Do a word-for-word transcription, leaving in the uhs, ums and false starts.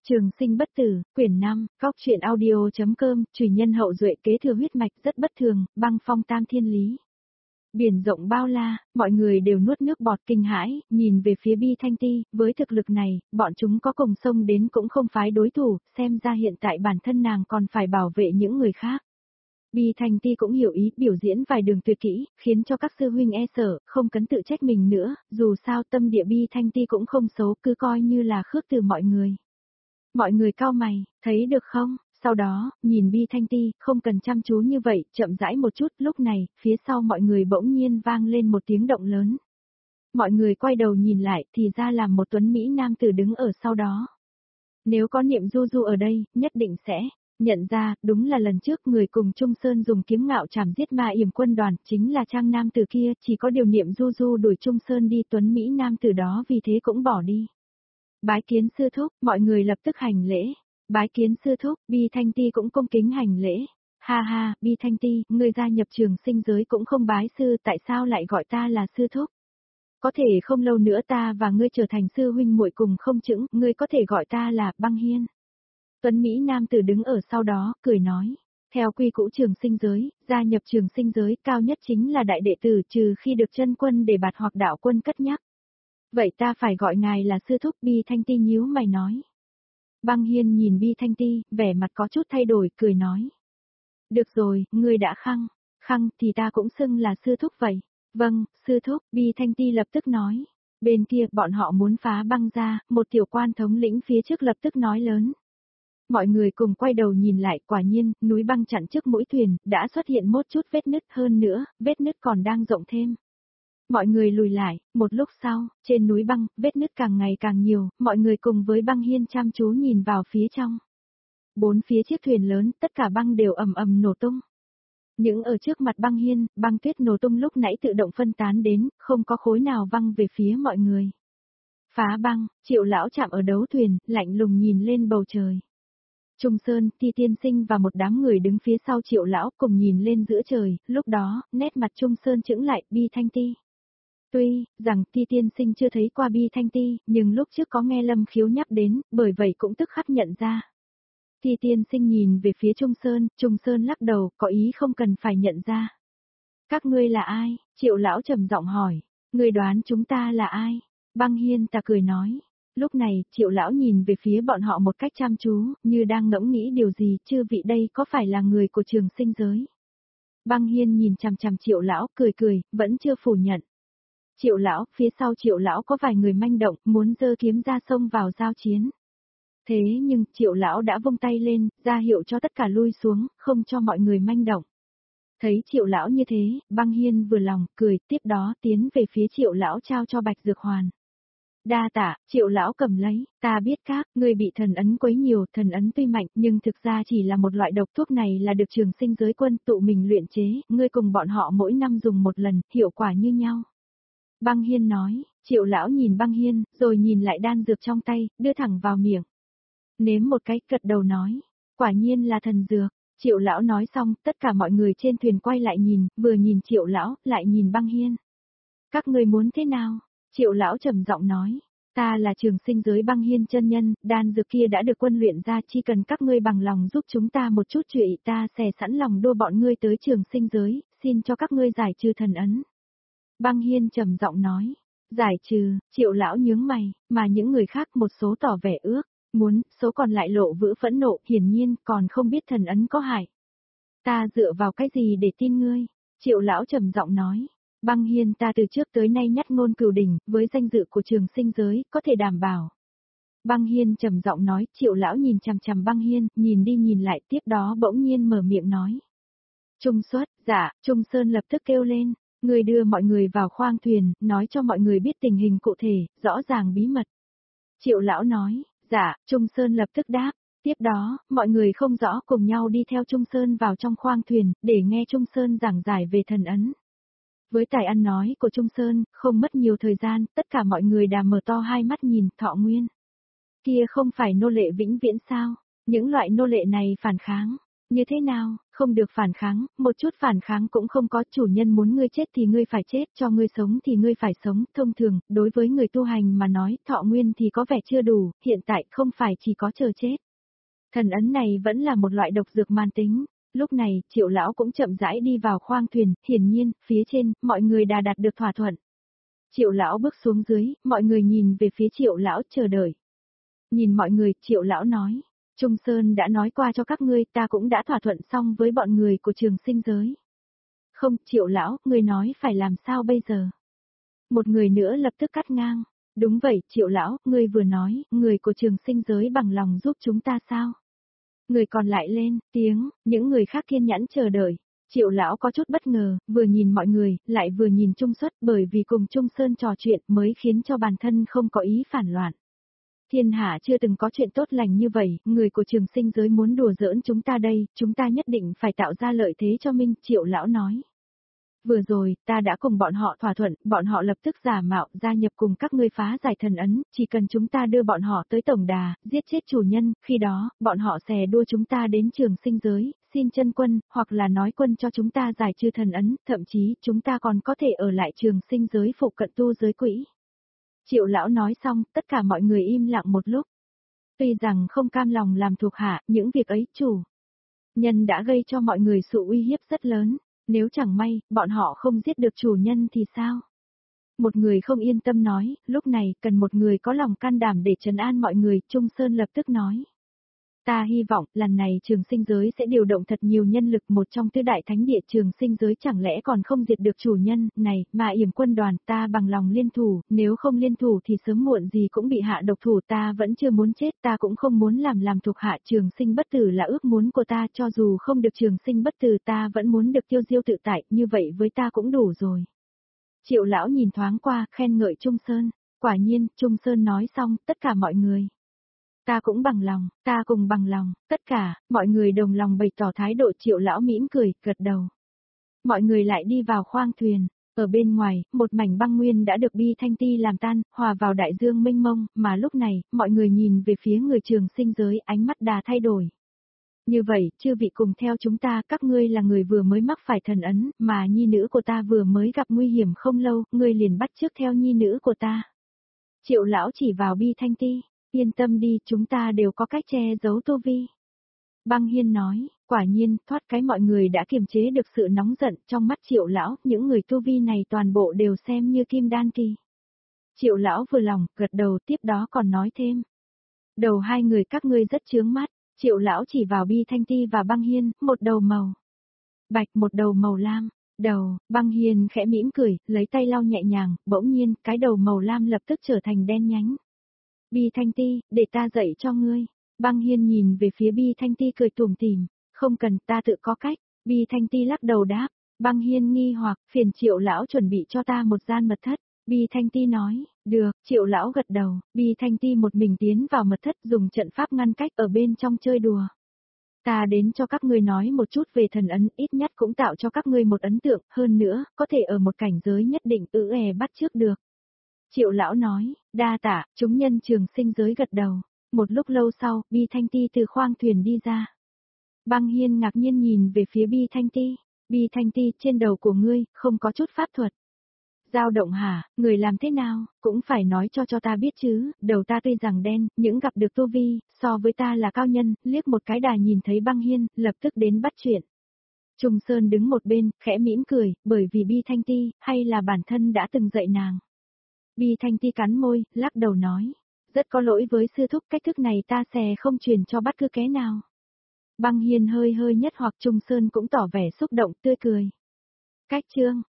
Trường sinh bất tử, quyển năm, góc truyện audio.com, chủ nhân hậu duệ kế thừa huyết mạch rất bất thường, băng phong tam thiên lý. Biển rộng bao la, mọi người đều nuốt nước bọt kinh hãi, nhìn về phía Bi Thanh Ti, với thực lực này, bọn chúng có cùng sông đến cũng không phái đối thủ, xem ra hiện tại bản thân nàng còn phải bảo vệ những người khác. Bi Thanh Ti cũng hiểu ý, biểu diễn vài đường tuyệt kỹ, khiến cho các sư huynh e sợ, không cấn tự trách mình nữa, dù sao tâm địa Bi Thanh Ti cũng không xấu, cứ coi như là khước từ mọi người. Mọi người cau mày, thấy được không? Sau đó, nhìn Bi Thanh Ti, không cần chăm chú như vậy, chậm rãi một chút, lúc này, phía sau mọi người bỗng nhiên vang lên một tiếng động lớn. Mọi người quay đầu nhìn lại, thì ra là một tuấn Mỹ nam tử đứng ở sau đó. Nếu có Niệm Du Du ở đây, nhất định sẽ nhận ra, đúng là lần trước người cùng Trung Sơn dùng kiếm ngạo chảm giết ma yểm quân đoàn, chính là trang nam tử kia, chỉ có điều Niệm Du Du đuổi Trung Sơn đi, tuấn Mỹ nam tử đó vì thế cũng bỏ đi. Bái kiến sư thúc, mọi người lập tức hành lễ. Bái kiến sư thúc, Bi Thanh Ti cũng cung kính hành lễ. Ha ha, Bi Thanh Ti, ngươi gia nhập trường sinh giới cũng không bái sư, tại sao lại gọi ta là sư thúc? Có thể không lâu nữa ta và ngươi trở thành sư huynh muội cùng không chững, ngươi có thể gọi ta là Băng Hiên. Tuấn Mỹ nam tử đứng ở sau đó, cười nói. Theo quy cũ trường sinh giới, gia nhập trường sinh giới cao nhất chính là đại đệ tử, trừ khi được chân quân để bạt hoặc đạo quân cất nhắc. Vậy ta phải gọi ngài là sư thúc, Bi Thanh Ti nhíu mày nói. Băng Hiên nhìn Bi Thanh Ti, vẻ mặt có chút thay đổi, cười nói. Được rồi, ngươi đã khăng, khăng thì ta cũng xưng là sư thúc vậy. Vâng, sư thúc, Bi Thanh Ti lập tức nói. Bên kia, bọn họ muốn phá băng ra, một tiểu quan thống lĩnh phía trước lập tức nói lớn. Mọi người cùng quay đầu nhìn lại, quả nhiên, núi băng chặn trước mũi thuyền, đã xuất hiện một chút vết nứt, hơn nữa, vết nứt còn đang rộng thêm. Mọi người lùi lại, một lúc sau, trên núi băng, vết nứt càng ngày càng nhiều, mọi người cùng với Băng Hiên chăm chú nhìn vào phía trong. Bốn phía chiếc thuyền lớn, tất cả băng đều ầm ầm nổ tung. Những ở trước mặt Băng Hiên, băng tuyết nổ tung lúc nãy tự động phân tán đến, không có khối nào văng về phía mọi người. Phá băng, Triệu lão chạm ở đấu thuyền, lạnh lùng nhìn lên bầu trời. Trung Sơn, Ti tiên sinh và một đám người đứng phía sau Triệu lão cùng nhìn lên giữa trời, lúc đó, nét mặt Trung Sơn chững lại, Bi Thanh Ti. Tuy rằng Ti tiên sinh chưa thấy qua Bi Thanh Ti, nhưng lúc trước có nghe Lâm Khiếu nhắc đến, bởi vậy cũng tức khắc nhận ra. Ti tiên sinh nhìn về phía Trung Sơn, Trung Sơn lắc đầu, có ý không cần phải nhận ra. Các ngươi là ai? Triệu lão trầm giọng hỏi. Ngươi đoán chúng ta là ai? Băng Hiên ta cười nói. Lúc này, Triệu lão nhìn về phía bọn họ một cách chăm chú, như đang ngẫm nghĩ điều gì, chư vị đây có phải là người của trường sinh giới? Băng Hiên nhìn chằm chằm Triệu lão, cười cười, vẫn chưa phủ nhận. Triệu lão, phía sau Triệu lão có vài người manh động, muốn giơ kiếm ra xông vào giao chiến. Thế nhưng, Triệu lão đã vung tay lên, ra hiệu cho tất cả lui xuống, không cho mọi người manh động. Thấy Triệu lão như thế, Băng Hiên vừa lòng, cười, tiếp đó tiến về phía Triệu lão trao cho Bạch Dược Hoàn. Đa tạ, Triệu lão cầm lấy, ta biết các, ngươi bị thần ấn quấy nhiều, thần ấn tuy mạnh, nhưng thực ra chỉ là một loại độc thuốc này là được trường sinh giới quân tụ mình luyện chế, ngươi cùng bọn họ mỗi năm dùng một lần, hiệu quả như nhau. Băng Hiên nói, Triệu lão nhìn Băng Hiên, rồi nhìn lại đan dược trong tay, đưa thẳng vào miệng. Nếm một cái, gật đầu nói, quả nhiên là thần dược. Triệu lão nói xong, tất cả mọi người trên thuyền quay lại nhìn, vừa nhìn Triệu lão, lại nhìn Băng Hiên. Các ngươi muốn thế nào? Triệu lão trầm giọng nói, ta là trường sinh giới Băng Hiên chân nhân, đan dược kia đã được quân luyện ra, chỉ cần các ngươi bằng lòng giúp chúng ta một chút chuyện, ta sẽ sẵn lòng đưa bọn ngươi tới trường sinh giới, xin cho các ngươi giải trừ thần ấn. Băng Hiên trầm giọng nói, giải trừ, Triệu lão nhướng mày, mà những người khác một số tỏ vẻ ước, muốn, số còn lại lộ vữ phẫn nộ, hiển nhiên còn không biết thần ấn có hại. Ta dựa vào cái gì để tin ngươi? Triệu lão trầm giọng nói, Băng Hiên ta từ trước tới nay nhất ngôn cửu đỉnh, với danh dự của trường sinh giới, có thể đảm bảo. Băng Hiên trầm giọng nói, Triệu lão nhìn chằm chằm Băng Hiên, nhìn đi nhìn lại, tiếp đó bỗng nhiên mở miệng nói. Trung xuất, dạ, Trung Sơn lập tức kêu lên. Người đưa mọi người vào khoang thuyền, nói cho mọi người biết tình hình cụ thể, rõ ràng bí mật. Triệu lão nói, dạ, Trung Sơn lập tức đáp. Tiếp đó, mọi người không rõ cùng nhau đi theo Trung Sơn vào trong khoang thuyền, để nghe Trung Sơn giảng giải về thần ấn. Với tài ăn nói của Trung Sơn, không mất nhiều thời gian, tất cả mọi người đã mở to hai mắt nhìn, Thọ Nguyên. Kia không phải nô lệ vĩnh viễn sao? Những loại nô lệ này phản kháng. Như thế nào, không được phản kháng, một chút phản kháng cũng không có, chủ nhân muốn ngươi chết thì ngươi phải chết, cho ngươi sống thì ngươi phải sống, thông thường, đối với người tu hành mà nói, thọ nguyên thì có vẻ chưa đủ, hiện tại không phải chỉ có chờ chết. Thần ấn này vẫn là một loại độc dược man tính. Lúc này, Triệu lão cũng chậm rãi đi vào khoang thuyền, hiển nhiên, phía trên, mọi người đã đạt được thỏa thuận. Triệu lão bước xuống dưới, mọi người nhìn về phía Triệu lão chờ đợi. Nhìn mọi người, Triệu lão nói, Trung Sơn đã nói qua cho các ngươi, ta cũng đã thỏa thuận xong với bọn người của Trường Sinh giới. Không, Triệu lão, ngươi nói phải làm sao bây giờ? Một người nữa lập tức cắt ngang. Đúng vậy, Triệu lão, ngươi vừa nói, người của Trường Sinh giới bằng lòng giúp chúng ta sao? Người còn lại lên tiếng, những người khác kiên nhẫn chờ đợi. Triệu lão có chút bất ngờ, vừa nhìn mọi người, lại vừa nhìn Trung Xuất, bởi vì cùng Trung Sơn trò chuyện mới khiến cho bản thân không có ý phản loạn. Thiên hạ chưa từng có chuyện tốt lành như vậy, người của Trường Sinh giới muốn đùa giỡn chúng ta đây, chúng ta nhất định phải tạo ra lợi thế cho Minh, Triệu lão nói. Vừa rồi, ta đã cùng bọn họ thỏa thuận, bọn họ lập tức giả mạo, gia nhập cùng các ngươi phá giải thần ấn, chỉ cần chúng ta đưa bọn họ tới tổng đà, giết chết chủ nhân, khi đó, bọn họ xè đua chúng ta đến Trường Sinh giới, xin chân quân, hoặc là nói quân cho chúng ta giải trừ thần ấn, thậm chí, chúng ta còn có thể ở lại Trường Sinh giới phụ cận tu giới quỹ. Triệu lão nói xong, tất cả mọi người im lặng một lúc. Tuy rằng không cam lòng làm thuộc hạ, những việc ấy chủ nhân đã gây cho mọi người sự uy hiếp rất lớn. Nếu chẳng may, bọn họ không giết được chủ nhân thì sao? Một người không yên tâm nói, lúc này, cần một người có lòng can đảm để trấn an mọi người, Trung Sơn lập tức nói. Ta hy vọng, lần này Trường Sinh giới sẽ điều động thật nhiều nhân lực, một trong tứ đại thánh địa Trường Sinh giới chẳng lẽ còn không diệt được chủ nhân, này, mà yểm quân đoàn, ta bằng lòng liên thủ, nếu không liên thủ thì sớm muộn gì cũng bị hạ độc thủ, ta vẫn chưa muốn chết, ta cũng không muốn làm làm thuộc hạ, Trường Sinh bất tử là ước muốn của ta, cho dù không được Trường Sinh bất tử ta vẫn muốn được tiêu diêu tự tại, như vậy với ta cũng đủ rồi. Triệu lão nhìn thoáng qua, khen ngợi Trung Sơn, quả nhiên, Trung Sơn nói xong, tất cả mọi người. Ta cũng bằng lòng, ta cùng bằng lòng, tất cả, mọi người đồng lòng bày tỏ thái độ. Triệu lão mỉm cười, gật đầu. Mọi người lại đi vào khoang thuyền, ở bên ngoài, một mảnh băng nguyên đã được Bi Thanh Ti làm tan, hòa vào đại dương mênh mông, mà lúc này, mọi người nhìn về phía người Trường Sinh giới, ánh mắt đà thay đổi. Như vậy, chư vị cùng theo chúng ta, các ngươi là người vừa mới mắc phải thần ấn, mà nhi nữ của ta vừa mới gặp nguy hiểm không lâu, ngươi liền bắt chước theo nhi nữ của ta. Triệu lão chỉ vào Bi Thanh Ti. Yên tâm đi, chúng ta đều có cách che giấu tu vi. Băng Hiên nói, quả nhiên, thoát cái mọi người đã kiềm chế được sự nóng giận, trong mắt Triệu lão, những người tu vi này toàn bộ đều xem như kim đan kỳ. Triệu lão vừa lòng, gật đầu, tiếp đó còn nói thêm. Đầu hai người các ngươi rất chướng mắt, Triệu lão chỉ vào Bi Thanh Ti và Băng Hiên, một đầu màu bạch, một đầu màu lam. Đầu, Băng Hiên khẽ mỉm cười, lấy tay lau nhẹ nhàng, bỗng nhiên, cái đầu màu lam lập tức trở thành đen nhánh. Bi Thanh Ti, để ta dạy cho ngươi. Băng Hiên nhìn về phía Bi Thanh Ti cười tủm tỉm, không cần, ta tự có cách. Bi Thanh Ti lắc đầu đáp, Băng Hiên nghi hoặc, phiền Triệu lão chuẩn bị cho ta một gian mật thất. Bi Thanh Ti nói, được, Triệu lão gật đầu, Bi Thanh Ti một mình tiến vào mật thất dùng trận pháp ngăn cách ở bên trong chơi đùa. Ta đến cho các ngươi nói một chút về thần ấn, ít nhất cũng tạo cho các ngươi một ấn tượng, hơn nữa, có thể ở một cảnh giới nhất định ư è bắt trước được. Triệu lão nói, đa tạ, chúng nhân Trường Sinh giới gật đầu. Một lúc lâu sau, Bi Thanh Ti từ khoang thuyền đi ra. Băng Hiên ngạc nhiên nhìn về phía Bi Thanh Ti. Bi Thanh Ti, trên đầu của ngươi, không có chút pháp thuật. Dao động hả, người làm thế nào, cũng phải nói cho cho ta biết chứ, đầu ta tuy rằng đen, những gặp được tu vi, so với ta là cao nhân, liếc một cái đà nhìn thấy Băng Hiên, lập tức đến bắt chuyện. Trung Sơn đứng một bên, khẽ mỉm cười, bởi vì Bi Thanh Ti, hay là bản thân đã từng dạy nàng. Bi Thanh Ti cắn môi, lắc đầu nói, rất có lỗi với sư thúc, cách thức này ta sẽ không truyền cho bất cứ kẻ nào. Băng Hiên hơi hơi nhất hoặc Trung Sơn cũng tỏ vẻ xúc động, tươi cười. Cách chương